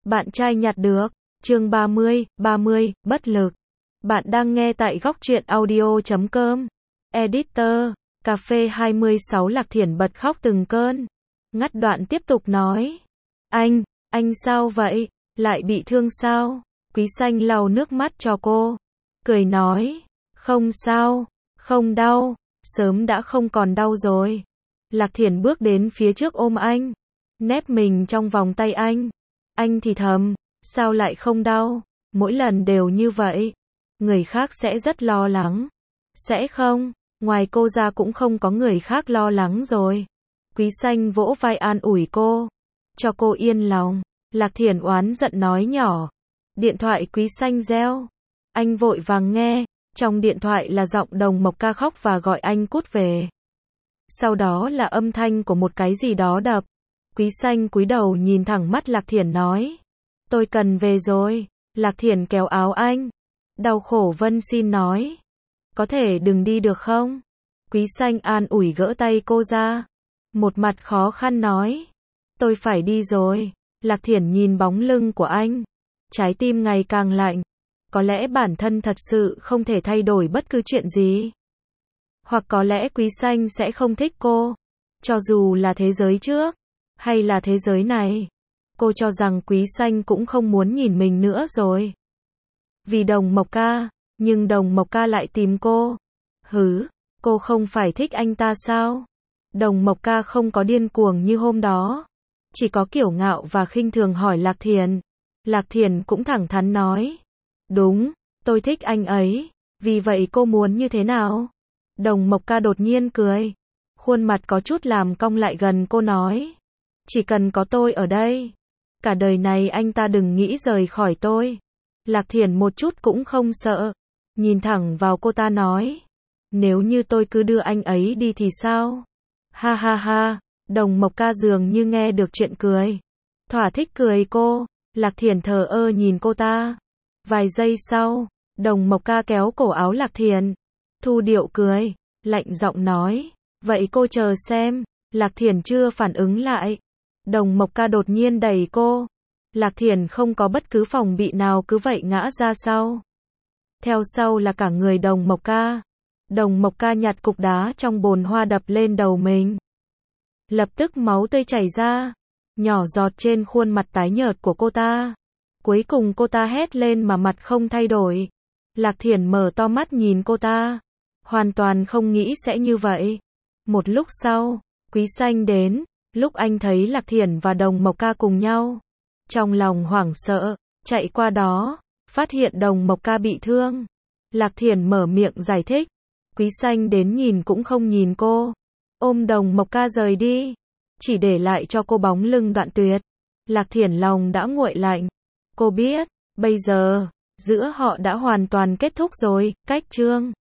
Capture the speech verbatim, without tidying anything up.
Bạn trai nhặt được. Chương ba mươi, ba mươi, bất lực. Bạn đang nghe tại góc truyện audio chấm com. Editor, cà phê hai mươi sáu Lạc Thiển bật khóc từng cơn. Ngắt đoạn tiếp tục nói. Anh, anh sao vậy? Lại bị thương sao? Quý Xanh lau nước mắt cho cô. Cười nói. Không sao, không đau, sớm đã không còn đau rồi. Lạc Thiển bước đến phía trước ôm anh. Nép mình trong vòng tay anh. Anh thì thầm, sao lại không đau? Mỗi lần đều như vậy. Người khác sẽ rất lo lắng. Sẽ không, ngoài cô ra cũng không có người khác lo lắng rồi. Quý Xanh vỗ vai an ủi cô, cho cô yên lòng. Lạc Thiển oán giận nói nhỏ. Điện thoại Quý Xanh reo. Anh vội vàng nghe, trong điện thoại là giọng Đồng Mộc Ca khóc và gọi anh cút về. Sau đó là âm thanh của một cái gì đó đập. Quý Xanh cúi đầu nhìn thẳng mắt Lạc Thiển nói. Tôi cần về rồi. Lạc Thiển kéo áo anh. Đau khổ van xin nói. Có thể đừng đi được không? Quý Xanh an ủi gỡ tay cô ra. Một mặt khó khăn nói. Tôi phải đi rồi. Lạc Thiển nhìn bóng lưng của anh. Trái tim ngày càng lạnh. Có lẽ bản thân thật sự không thể thay đổi bất cứ chuyện gì. Hoặc có lẽ Quý Xanh sẽ không thích cô. Cho dù là thế giới trước, hay là thế giới này. Cô cho rằng Quý Xanh cũng không muốn nhìn mình nữa rồi. Vì Đồng Mộc Ca, nhưng Đồng Mộc Ca lại tìm cô. Hứ, cô không phải thích anh ta sao? Đồng Mộc Ca không có điên cuồng như hôm đó. Chỉ có kiêu ngạo và khinh thường hỏi Lạc Thiển. Lạc Thiển cũng thẳng thắn nói. Đúng, tôi thích anh ấy. Vì vậy cô muốn như thế nào? Đồng Mộc Ca đột nhiên cười. Khuôn mặt có chút làm cong lại gần cô nói. Chỉ cần có tôi ở đây. Cả đời này anh ta đừng nghĩ rời khỏi tôi. Lạc Thiển một chút cũng không sợ. Nhìn thẳng vào cô ta nói. Nếu như tôi cứ đưa anh ấy đi thì sao? Ha ha ha. Đồng Mộc Ca dường như nghe được chuyện cười. Thỏa thích cười cô. Lạc Thiển thờ ơ nhìn cô ta. Vài giây sau, Đồng Mộc Ca kéo cổ áo Lạc Thiển. Thu điệu cười, lạnh giọng nói. Vậy cô chờ xem. Lạc Thiển chưa phản ứng lại. Đồng Mộc Ca đột nhiên đẩy cô. Lạc Thiển không có bất cứ phòng bị nào cứ vậy ngã ra sau. Theo sau là cả người Đồng Mộc Ca. Đồng Mộc Ca nhặt cục đá trong bồn hoa đập lên đầu mình. Lập tức máu tươi chảy ra. Nhỏ giọt trên khuôn mặt tái nhợt của cô ta. Cuối cùng cô ta hét lên mà mặt không thay đổi. Lạc Thiển mở to mắt nhìn cô ta. Hoàn toàn không nghĩ sẽ như vậy. Một lúc sau, Quý Xanh đến. Lúc anh thấy Lạc Thiển và Đồng Mộc Ca cùng nhau. Trong lòng hoảng sợ, chạy qua đó. Phát hiện Đồng Mộc Ca bị thương. Lạc Thiển mở miệng giải thích. Quý Xanh đến nhìn cũng không nhìn cô. Ôm Đồng Mộc Ca rời đi. Chỉ để lại cho cô bóng lưng đoạn tuyệt. Lạc Thiển lòng đã nguội lạnh. Cô biết, bây giờ, giữa họ đã hoàn toàn kết thúc rồi, cách chương.